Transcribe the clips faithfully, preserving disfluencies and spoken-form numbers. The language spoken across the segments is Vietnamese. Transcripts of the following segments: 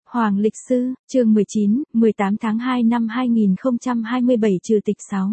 Hoàng lịch sư, chương mười chín, mười tám tháng hai năm hai nghìn không trăm hai mươi bảy trừ tịch sáu.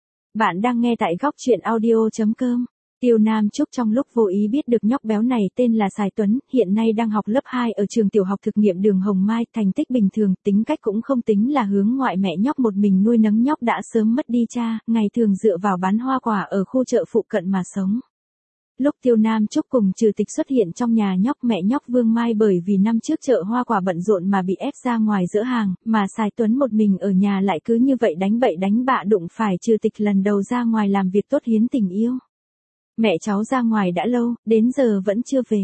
Bạn đang nghe tại góc truyện audio chấm com. Tiêu Nam Trúc trong lúc vô ý biết được nhóc béo này tên là Sài Tuấn, hiện nay đang học lớp hai ở trường tiểu học thực nghiệm đường Hồng Mai, thành tích bình thường, tính cách cũng không tính là hướng ngoại, mẹ nhóc một mình nuôi nấng nhóc đã sớm mất đi cha, ngày thường dựa vào bán hoa quả ở khu chợ phụ cận mà sống. Lúc Tiêu Nam Trúc cùng Trừ Tịch xuất hiện trong nhà nhóc, mẹ nhóc Vương Mai bởi vì năm trước chợ hoa quả bận rộn mà bị ép ra ngoài dỡ hàng, mà Sài Tuấn một mình ở nhà lại cứ như vậy đánh bậy đánh bạ, đụng phải Trừ Tịch lần đầu ra ngoài làm việc tốt hiến tình yêu. Mẹ cháu ra ngoài đã lâu, đến giờ vẫn chưa về.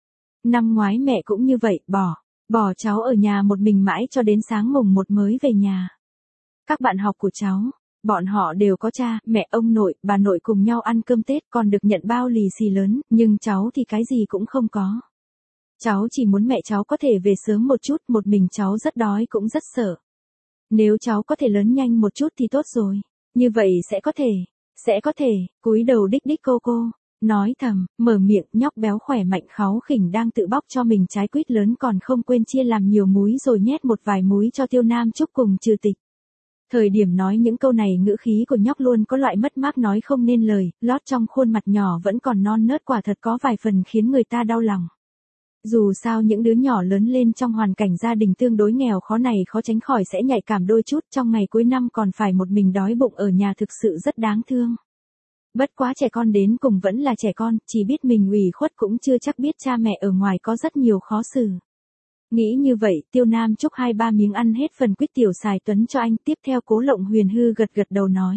Năm ngoái mẹ cũng như vậy, bỏ, bỏ cháu ở nhà một mình mãi cho đến sáng mùng một mới về nhà. Các bạn học của cháu, bọn họ đều có cha, mẹ, ông nội, bà nội cùng nhau ăn cơm Tết, còn được nhận bao lì xì lớn, nhưng cháu thì cái gì cũng không có. Cháu chỉ muốn mẹ cháu có thể về sớm một chút, một mình cháu rất đói cũng rất sợ. Nếu cháu có thể lớn nhanh một chút thì tốt rồi, như vậy sẽ có thể, sẽ có thể, cúi đầu đích đích cô cô, nói thầm, mở miệng, nhóc béo khỏe mạnh kháu khỉnh đang tự bóc cho mình trái quýt lớn còn không quên chia làm nhiều múi rồi nhét một vài múi cho Tiêu Nam Trúc cùng Trừ Tịch. Thời điểm nói những câu này ngữ khí của nhóc luôn có loại mất mát nói không nên lời, lót trong khuôn mặt nhỏ vẫn còn non nớt, quả thật có vài phần khiến người ta đau lòng. Dù sao những đứa nhỏ lớn lên trong hoàn cảnh gia đình tương đối nghèo khó này khó tránh khỏi sẽ nhạy cảm đôi chút, trong ngày cuối năm còn phải một mình đói bụng ở nhà thực sự rất đáng thương. Bất quá trẻ con đến cùng vẫn là trẻ con, chỉ biết mình ủy khuất cũng chưa chắc biết cha mẹ ở ngoài có rất nhiều khó xử. Nghĩ như vậy, Tiêu Nam Trúc hai ba miếng ăn hết phần quýt tiểu Sài Tuấn cho anh, tiếp theo Cố Lộng Huyền hư gật gật đầu nói.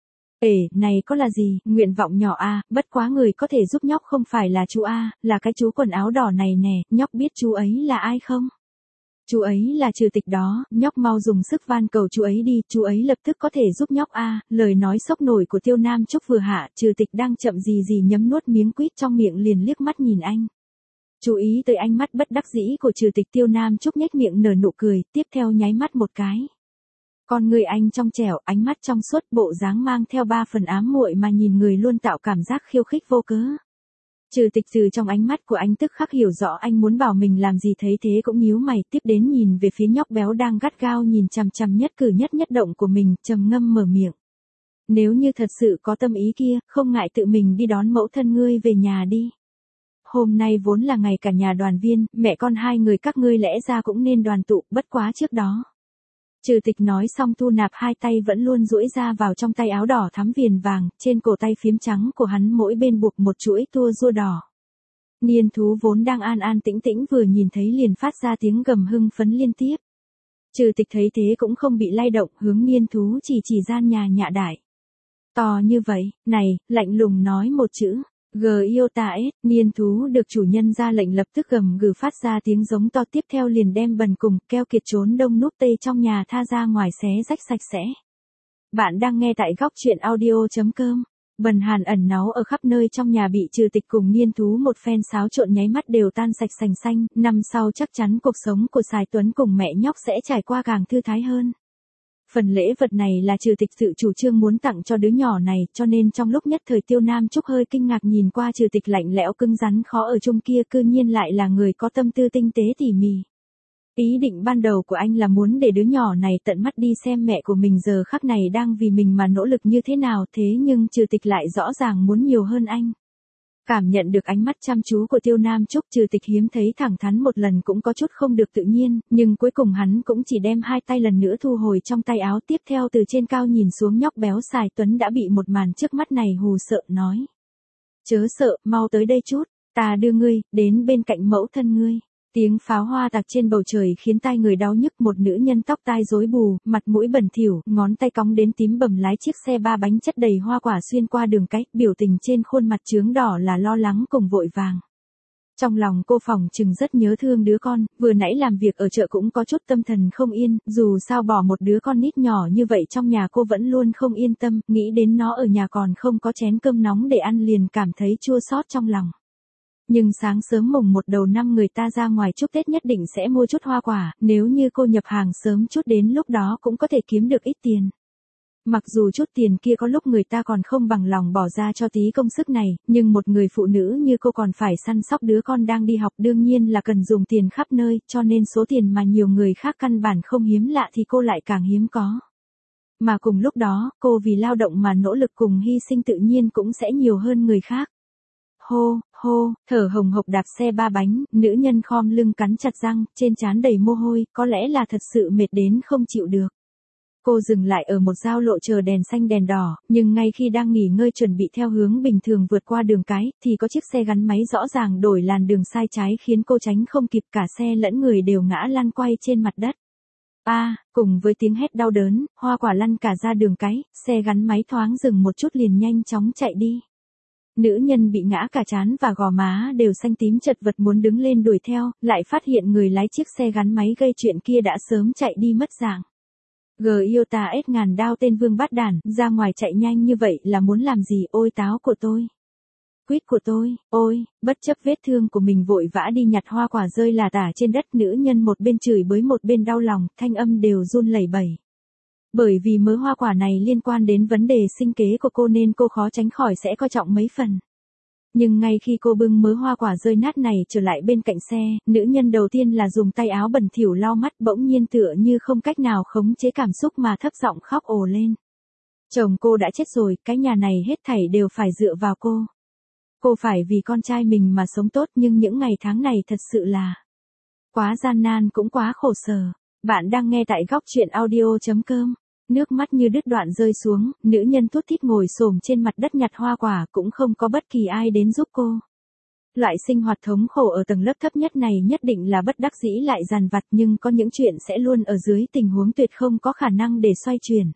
Ê, này có là gì, nguyện vọng nhỏ a, bất quá người có thể giúp nhóc không phải là chú a, là cái chú quần áo đỏ này nè, nhóc biết chú ấy là ai không? Chú ấy là Trừ Tịch đó, nhóc mau dùng sức van cầu chú ấy đi, chú ấy lập tức có thể giúp nhóc a. Lời nói sốc nổi của Tiêu Nam Trúc vừa hạ, Trừ Tịch đang chậm gì gì nhấm nuốt miếng quýt trong miệng liền liếc mắt nhìn anh. Chú ý tới ánh mắt bất đắc dĩ của Trừ Tịch, Tiêu Nam Trúc nhếch miệng nở nụ cười, tiếp theo nháy mắt một cái. Con người anh trong trẻo, ánh mắt trong suốt, bộ dáng mang theo ba phần ám muội mà nhìn người luôn tạo cảm giác khiêu khích vô cớ. Trừ Tịch từ trong ánh mắt của anh tức khắc hiểu rõ anh muốn bảo mình làm gì, thấy thế cũng nhíu mày, tiếp đến nhìn về phía nhóc béo đang gắt gao nhìn chằm chằm nhất cử nhất nhất động của mình, trầm ngâm mở miệng. Nếu như thật sự có tâm ý kia, không ngại tự mình đi đón mẫu thân ngươi về nhà đi. Hôm nay vốn là ngày cả nhà đoàn viên, mẹ con hai người các ngươi lẽ ra cũng nên đoàn tụ, bất quá trước đó. Trừ Tịch nói xong thu nạp hai tay vẫn luôn duỗi ra vào trong tay áo đỏ thắm viền vàng, trên cổ tay phím trắng của hắn mỗi bên buộc một chuỗi tua rua đỏ. Niên thú vốn đang an an tĩnh tĩnh vừa nhìn thấy liền phát ra tiếng gầm hưng phấn liên tiếp. Trừ Tịch thấy thế cũng không bị lay động, hướng niên thú chỉ chỉ gian nhà nhạ đại. To như vậy, này, lạnh lùng nói một chữ. Giota S, niên thú được chủ nhân ra lệnh lập tức gầm gừ phát ra tiếng giống to, tiếp theo liền đem bần cùng, keo kiệt trốn đông núp tây trong nhà tha ra ngoài xé rách sạch sẽ. Bạn đang nghe tại góc truyện audio chấm com. Bần hàn ẩn náu ở khắp nơi trong nhà bị Trừ Tịch cùng niên thú một phen xáo trộn nháy mắt đều tan sạch sành xanh, năm sau chắc chắn cuộc sống của Sài Tuấn cùng mẹ nhóc sẽ trải qua càng thư thái hơn. Phần lễ vật này là Trừ Tịch tự chủ trương muốn tặng cho đứa nhỏ này, cho nên trong lúc nhất thời Tiêu Nam Trúc hơi kinh ngạc nhìn qua Trừ Tịch lạnh lẽo cứng rắn khó ở chung kia, cư nhiên lại là người có tâm tư tinh tế tỉ mỉ. Ý định ban đầu của anh là muốn để đứa nhỏ này tận mắt đi xem mẹ của mình giờ khắc này đang vì mình mà nỗ lực như thế nào, thế nhưng Trừ Tịch lại rõ ràng muốn nhiều hơn anh. Cảm nhận được ánh mắt chăm chú của Tiêu Nam Trúc, Trừ Tịch hiếm thấy thẳng thắn một lần cũng có chút không được tự nhiên, nhưng cuối cùng hắn cũng chỉ đem hai tay lần nữa thu hồi trong tay áo, tiếp theo từ trên cao nhìn xuống nhóc béo Sài Tuấn đã bị một màn trước mắt này hù sợ, nói. Chớ sợ, mau tới đây chút, ta đưa ngươi, đến bên cạnh mẫu thân ngươi. Tiếng pháo hoa tạc trên bầu trời khiến tai người đau nhức, một nữ nhân tóc tai rối bù, mặt mũi bẩn thỉu, ngón tay cong đến tím bầm lái chiếc xe ba bánh chất đầy hoa quả xuyên qua đường cái, biểu tình trên khuôn mặt chướng đỏ là lo lắng cùng vội vàng. Trong lòng cô phỏng chừng rất nhớ thương đứa con, vừa nãy làm việc ở chợ cũng có chút tâm thần không yên, dù sao bỏ một đứa con nít nhỏ như vậy trong nhà cô vẫn luôn không yên tâm, nghĩ đến nó ở nhà còn không có chén cơm nóng để ăn liền cảm thấy chua xót trong lòng. Nhưng sáng sớm mùng một đầu năm người ta ra ngoài chúc Tết nhất định sẽ mua chút hoa quả, nếu như cô nhập hàng sớm chút đến lúc đó cũng có thể kiếm được ít tiền. Mặc dù chút tiền kia có lúc người ta còn không bằng lòng bỏ ra cho tí công sức này, nhưng một người phụ nữ như cô còn phải săn sóc đứa con đang đi học đương nhiên là cần dùng tiền khắp nơi, cho nên số tiền mà nhiều người khác căn bản không hiếm lạ thì cô lại càng hiếm có. Mà cùng lúc đó, cô vì lao động mà nỗ lực cùng hy sinh tự nhiên cũng sẽ nhiều hơn người khác. Hô, hô, thở hồng hộc đạp xe ba bánh, nữ nhân khom lưng cắn chặt răng, trên trán đầy mồ hôi, có lẽ là thật sự mệt đến không chịu được. Cô dừng lại ở một giao lộ chờ đèn xanh đèn đỏ, nhưng ngay khi đang nghỉ ngơi chuẩn bị theo hướng bình thường vượt qua đường cái, thì có chiếc xe gắn máy rõ ràng đổi làn đường sai trái khiến cô tránh không kịp, cả xe lẫn người đều ngã lăn quay trên mặt đất. A, à, cùng với tiếng hét đau đớn, hoa quả lăn cả ra đường cái, xe gắn máy thoáng dừng một chút liền nhanh chóng chạy đi. Nữ nhân bị ngã cả trán và gò má đều xanh tím chật vật muốn đứng lên đuổi theo, lại phát hiện người lái chiếc xe gắn máy gây chuyện kia đã sớm chạy đi mất dạng. Giota ét ngàn đao tên vương bát đản, ra ngoài chạy nhanh như vậy là muốn làm gì? Ôi táo của tôi, quýt của tôi, ôi, bất chấp vết thương của mình vội vã đi nhặt hoa quả rơi là tả trên đất, nữ nhân một bên chửi bới một bên đau lòng, thanh âm đều run lẩy bẩy. Bởi vì mớ hoa quả này liên quan đến vấn đề sinh kế của cô nên cô khó tránh khỏi sẽ coi trọng mấy phần. Nhưng ngay khi cô bưng mớ hoa quả rơi nát này trở lại bên cạnh xe, nữ nhân đầu tiên là dùng tay áo bẩn thỉu lau mắt, bỗng nhiên tựa như không cách nào khống chế cảm xúc mà thấp giọng khóc ồ lên. Chồng cô đã chết rồi, cái nhà này hết thảy đều phải dựa vào cô. Cô phải vì con trai mình mà sống tốt, nhưng những ngày tháng này thật sự là quá gian nan cũng quá khổ sở. Bạn đang nghe tại góc truyện audio chấm com. Nước mắt như đứt đoạn rơi xuống, nữ nhân thút thít ngồi xổm trên mặt đất nhặt hoa quả, cũng không có bất kỳ ai đến giúp cô. Loại sinh hoạt thống khổ ở tầng lớp thấp nhất này nhất định là bất đắc dĩ lại dằn vặt, nhưng có những chuyện sẽ luôn ở dưới tình huống tuyệt không có khả năng để xoay chuyển.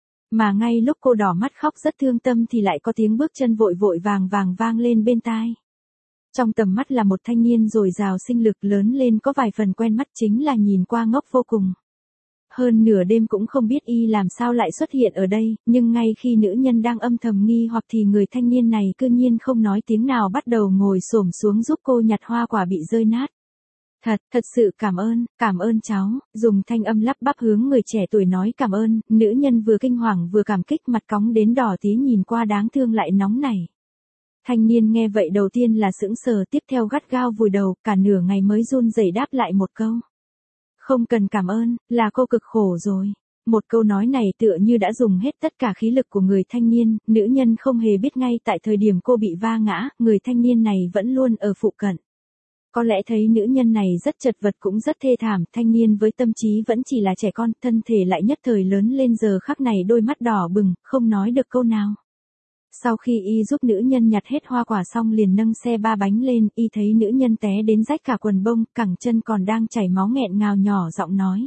Mà ngay lúc cô đỏ mắt khóc rất thương tâm thì lại có tiếng bước chân vội vội vàng vàng vang lên bên tai. Trong tầm mắt là một thanh niên dồi dào sinh lực, lớn lên có vài phần quen mắt, chính là nhìn qua ngốc vô cùng. Hơn nửa đêm cũng không biết y làm sao lại xuất hiện ở đây, nhưng ngay khi nữ nhân đang âm thầm nghi hoặc thì người thanh niên này cư nhiên không nói tiếng nào bắt đầu ngồi xổm xuống giúp cô nhặt hoa quả bị rơi nát. Thật, thật sự cảm ơn, cảm ơn cháu, dùng thanh âm lắp bắp hướng người trẻ tuổi nói cảm ơn, nữ nhân vừa kinh hoàng vừa cảm kích, mặt cóng đến đỏ tí, nhìn qua đáng thương lại nóng nảy. Thanh niên nghe vậy đầu tiên là sững sờ, tiếp theo gắt gao vùi đầu, cả nửa ngày mới run rẩy đáp lại một câu. Không cần cảm ơn, là cô cực khổ rồi. Một câu nói này tựa như đã dùng hết tất cả khí lực của người thanh niên, nữ nhân không hề biết ngay tại thời điểm cô bị va ngã, người thanh niên này vẫn luôn ở phụ cận. Có lẽ thấy nữ nhân này rất chật vật cũng rất thê thảm, thanh niên với tâm trí vẫn chỉ là trẻ con, thân thể lại nhất thời lớn lên, giờ khắc này đôi mắt đỏ bừng, không nói được câu nào. Sau khi y giúp nữ nhân nhặt hết hoa quả xong liền nâng xe ba bánh lên, y thấy nữ nhân té đến rách cả quần bông, cẳng chân còn đang chảy máu nghẹn ngào nhỏ giọng nói.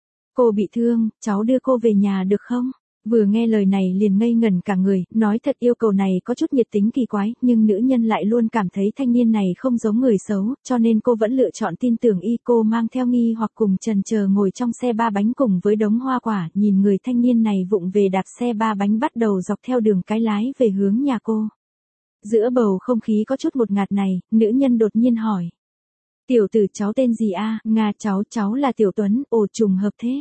Cô bị thương, cháu đưa cô về nhà được không? Vừa nghe lời này liền ngây ngẩn cả người, nói thật yêu cầu này có chút nhiệt tính kỳ quái, nhưng nữ nhân lại luôn cảm thấy thanh niên này không giống người xấu, cho nên cô vẫn lựa chọn tin tưởng y. Cô mang theo nghi hoặc cùng chần chờ ngồi trong xe ba bánh cùng với đống hoa quả, nhìn người thanh niên này vụng về đạp xe ba bánh bắt đầu dọc theo đường cái lái về hướng nhà cô. Giữa bầu không khí có chút một ngạt này, nữ nhân đột nhiên hỏi. Tiểu tử cháu tên gì a? À? Nga cháu, cháu là Tiểu Tuấn, ồ trùng hợp thế.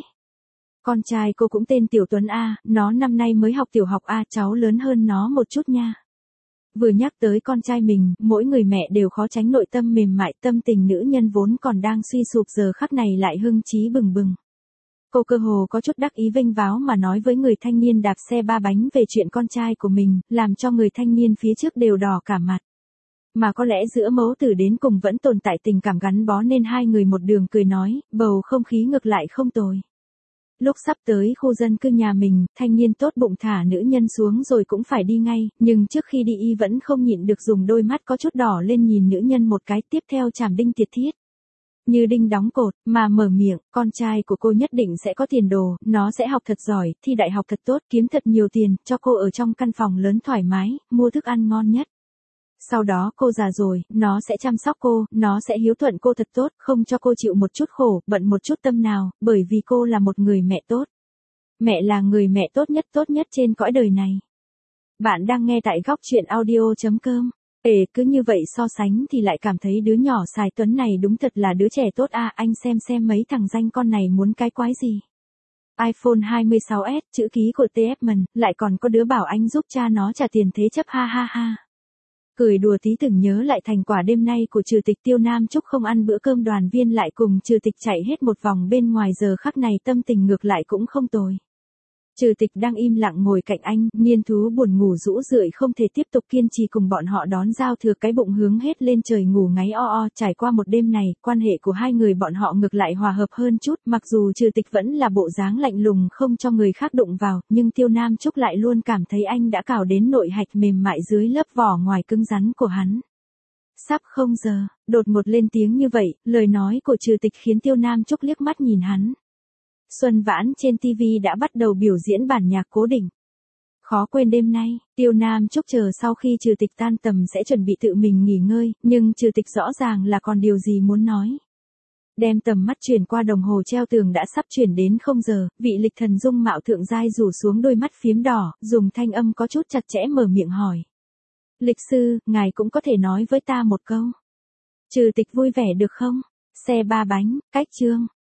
Con trai cô cũng tên Tiểu Tuấn a, nó năm nay mới học tiểu học a, cháu lớn hơn nó một chút nha. Vừa nhắc tới con trai mình, mỗi người mẹ đều khó tránh nội tâm mềm mại, tâm tình nữ nhân vốn còn đang suy sụp giờ khắc này lại hưng trí bừng bừng. Cô cơ hồ có chút đắc ý vênh váo mà nói với người thanh niên đạp xe ba bánh về chuyện con trai của mình, làm cho người thanh niên phía trước đều đỏ cả mặt. Mà có lẽ giữa mẫu tử đến cùng vẫn tồn tại tình cảm gắn bó nên hai người một đường cười nói, bầu không khí ngược lại không tồi. Lúc sắp tới khu dân cư nhà mình, thanh niên tốt bụng thả nữ nhân xuống rồi cũng phải đi ngay, nhưng trước khi đi y vẫn không nhịn được dùng đôi mắt có chút đỏ lên nhìn nữ nhân một cái, tiếp theo chảm đinh tiệt thiết. Như đinh đóng cột, mà mở miệng, con trai của cô nhất định sẽ có tiền đồ, nó sẽ học thật giỏi, thi đại học thật tốt, kiếm thật nhiều tiền, cho cô ở trong căn phòng lớn thoải mái, mua thức ăn ngon nhất. Sau đó cô già rồi, nó sẽ chăm sóc cô, nó sẽ hiếu thuận cô thật tốt, không cho cô chịu một chút khổ, bận một chút tâm nào, bởi vì cô là một người mẹ tốt. Mẹ là người mẹ tốt nhất tốt nhất trên cõi đời này. Bạn đang nghe tại góc truyện audio chấm com. Ê, cứ như vậy so sánh thì lại cảm thấy đứa nhỏ xài Tuấn này đúng thật là đứa trẻ tốt a, anh xem xem mấy thằng danh con này muốn cái quái gì. iPhone hai mươi sáu S, chữ ký của tê ép Mần, lại còn có đứa bảo anh giúp cha nó trả tiền thế chấp ha ha ha. Cười đùa tí từng nhớ lại thành quả đêm nay của Trừ Tịch. Tiêu Nam Trúc không ăn bữa cơm đoàn viên lại cùng Trừ Tịch chạy hết một vòng bên ngoài, giờ khắc này tâm tình ngược lại cũng không tồi. Trừ Tịch đang im lặng ngồi cạnh anh, niên thú buồn ngủ rũ rượi không thể tiếp tục kiên trì cùng bọn họ đón giao thừa, cái bụng hướng hết lên trời ngủ ngáy o o. Trải qua một đêm này, quan hệ của hai người bọn họ ngược lại hòa hợp hơn chút, mặc dù Trừ Tịch vẫn là bộ dáng lạnh lùng không cho người khác đụng vào, nhưng Tiêu Nam Trúc lại luôn cảm thấy anh đã cào đến nội hạch mềm mại dưới lớp vỏ ngoài cứng rắn của hắn. Sắp không giờ, đột một lên tiếng như vậy, lời nói của Trừ Tịch khiến Tiêu Nam Trúc liếc mắt nhìn hắn. Xuân Vãn trên ti vi đã bắt đầu biểu diễn bản nhạc cố định. Khó quên đêm nay, Tiêu Nam Trúc chờ sau khi Trừ Tịch tan tầm sẽ chuẩn bị tự mình nghỉ ngơi, nhưng Trừ Tịch rõ ràng là còn điều gì muốn nói. Đem tầm mắt chuyển qua đồng hồ treo tường đã sắp chuyển đến không giờ, vị lịch thần dung mạo thượng giai rủ xuống đôi mắt phiếm đỏ, dùng thanh âm có chút chặt chẽ mở miệng hỏi. Lịch sư, ngài cũng có thể nói với ta một câu. Trừ Tịch vui vẻ được không? Xe ba bánh, cách chương.